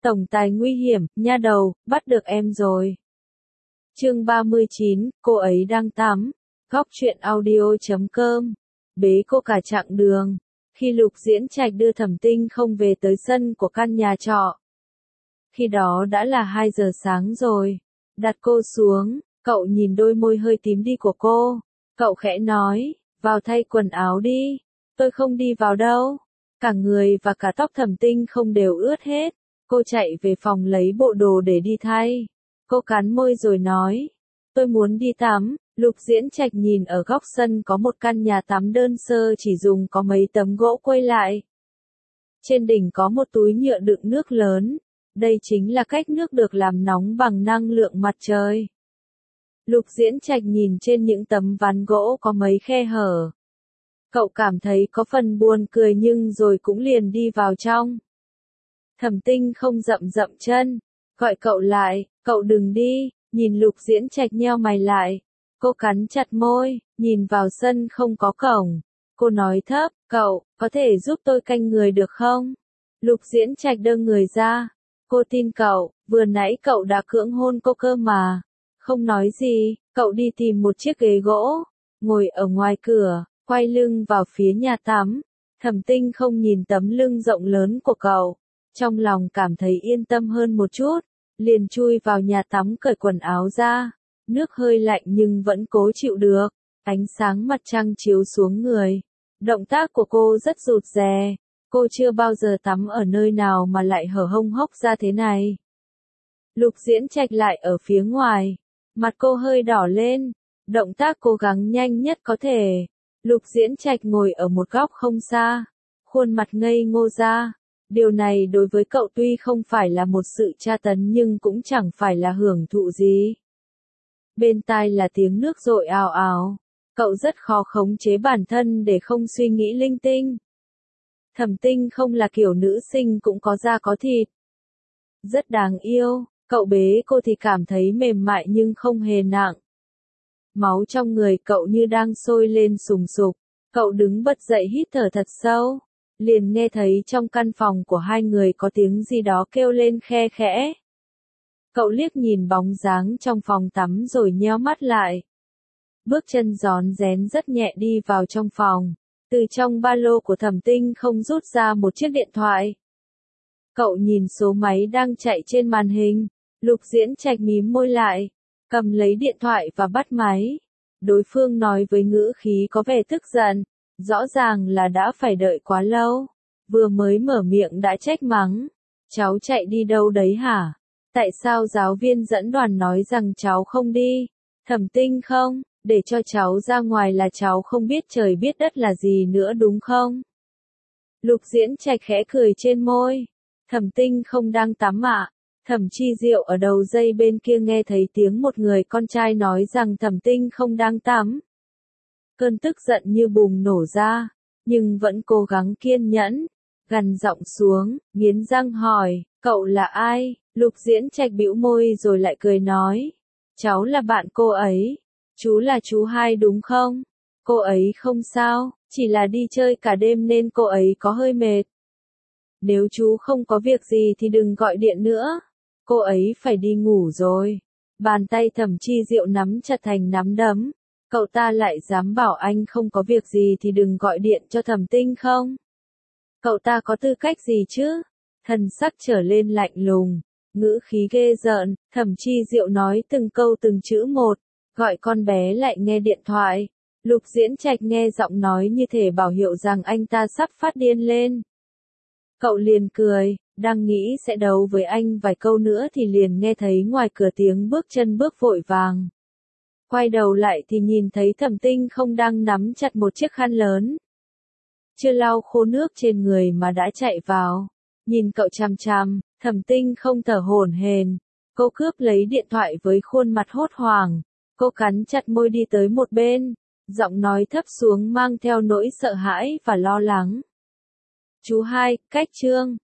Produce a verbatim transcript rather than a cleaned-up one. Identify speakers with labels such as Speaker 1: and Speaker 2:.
Speaker 1: Tổng tài nguy hiểm, nha đầu, bắt được em rồi. Chương ba mươi chín, cô ấy đang tắm. Góc truyện audio chấm com. Bế cô cả chặng đường. Khi Lục Diễn Trạch đưa Thẩm Tinh Không về tới sân của căn nhà trọ. Khi đó đã là hai giờ sáng rồi. Đặt cô xuống, cậu nhìn đôi môi hơi tím đi của cô. Cậu khẽ nói, vào thay quần áo đi. Tôi không đi vào đâu. Cả người và cả tóc Thẩm Tinh Không đều ướt hết. Cô chạy về phòng lấy bộ đồ để đi thay. Cô cắn môi rồi nói, tôi muốn đi tắm. Lục Diễn Trạch nhìn ở góc sân có một căn nhà tắm đơn sơ chỉ dùng có mấy tấm gỗ quây lại. Trên đỉnh có một túi nhựa đựng nước lớn. Đây chính là cách nước được làm nóng bằng năng lượng mặt trời. Lục Diễn Trạch nhìn trên những tấm ván gỗ có mấy khe hở. Cậu cảm thấy có phần buồn cười nhưng rồi cũng liền đi vào trong. Thẩm Tinh Không dậm dậm chân, gọi cậu lại, cậu đừng đi, nhìn Lục Diễn Trạch nheo mày lại. Cô cắn chặt môi, nhìn vào sân không có cổng. Cô nói thấp, cậu, có thể giúp tôi canh người được không? Lục Diễn Trạch đưa người ra. Cô tin cậu, vừa nãy cậu đã cưỡng hôn cô cơ mà. Không nói gì, cậu đi tìm một chiếc ghế gỗ, ngồi ở ngoài cửa, quay lưng vào phía nhà tắm. Thẩm Tinh Không nhìn tấm lưng rộng lớn của cậu. Trong lòng cảm thấy yên tâm hơn một chút, liền chui vào nhà tắm cởi quần áo ra. Nước hơi lạnh nhưng vẫn cố chịu được, ánh sáng mặt trăng chiếu xuống người. Động tác của cô rất rụt rè, cô chưa bao giờ tắm ở nơi nào mà lại hở hông hốc ra thế này. Lục Diễn Trạch lại ở phía ngoài, mặt cô hơi đỏ lên, động tác cố gắng nhanh nhất có thể. Lục Diễn Trạch ngồi ở một góc không xa, khuôn mặt ngây ngô ra. Điều này đối với cậu tuy không phải là một sự tra tấn nhưng cũng chẳng phải là hưởng thụ gì. Bên tai là tiếng nước dội ào ào. Cậu rất khó khống chế bản thân để không suy nghĩ linh tinh. Thẩm Tinh Không là kiểu nữ sinh cũng có da có thịt. Rất đáng yêu, cậu bế cô thì cảm thấy mềm mại nhưng không hề nặng. Máu trong người cậu như đang sôi lên sùng sục. Cậu đứng bật dậy hít thở thật sâu. Liền nghe thấy trong căn phòng của hai người có tiếng gì đó kêu lên khe khẽ. Cậu liếc nhìn bóng dáng trong phòng tắm rồi nheo mắt lại. Bước chân rón rén rất nhẹ đi vào trong phòng. Từ trong ba lô của Thẩm Tinh Không rút ra một chiếc điện thoại. Cậu nhìn số máy đang chạy trên màn hình. Lục Diễn Trạch mím môi lại, cầm lấy điện thoại và bắt máy. Đối phương nói với ngữ khí có vẻ tức giận. Rõ ràng là đã phải đợi quá lâu. Vừa mới mở miệng đã trách mắng. Cháu chạy đi đâu đấy hả? Tại sao giáo viên dẫn đoàn nói rằng cháu không đi? Thẩm Tinh Không, để cho cháu ra ngoài là cháu không biết trời biết đất là gì nữa đúng không? Lục Diễn Trạch khẽ cười trên môi. Thẩm Tinh Không đang tắm ạ. Thẩm Chi Diệu ở đầu dây bên kia nghe thấy tiếng một người con trai nói rằng Thẩm Tinh Không đang tắm. Cơn tức giận như bùng nổ ra, nhưng vẫn cố gắng kiên nhẫn, gằn giọng xuống, nghiến răng hỏi, cậu là ai? Lục Diễn Trạch bĩu môi rồi lại cười nói, cháu là bạn cô ấy, chú là chú hai đúng không? Cô ấy không sao, chỉ là đi chơi cả đêm nên cô ấy có hơi mệt. Nếu chú không có việc gì thì đừng gọi điện nữa, cô ấy phải đi ngủ rồi. Bàn tay Thẩm Chi Diệu nắm chặt thành nắm đấm. Cậu ta lại dám bảo anh không có việc gì thì đừng gọi điện cho Thẩm Tinh Không? Cậu ta có tư cách gì chứ? Thần sắc trở lên lạnh lùng, ngữ khí ghê rợn. Thẩm Chi Diệu nói từng câu từng chữ một, gọi con bé lại nghe điện thoại. Lục Diễn Trạch nghe giọng nói như thể bảo hiệu rằng anh ta sắp phát điên lên. Cậu liền cười, đang nghĩ sẽ đấu với anh vài câu nữa thì liền nghe thấy ngoài cửa tiếng bước chân bước vội vàng. Quay đầu lại thì nhìn thấy Thẩm Tinh Không đang nắm chặt một chiếc khăn lớn. Chưa lau khô nước trên người mà đã chạy vào. Nhìn cậu chằm chằm, Thẩm Tinh Không thở hổn hển. Cô cướp lấy điện thoại với khuôn mặt hốt hoảng. Cô cắn chặt môi đi tới một bên. Giọng nói thấp xuống mang theo nỗi sợ hãi và lo lắng. Chú hai, cách chương.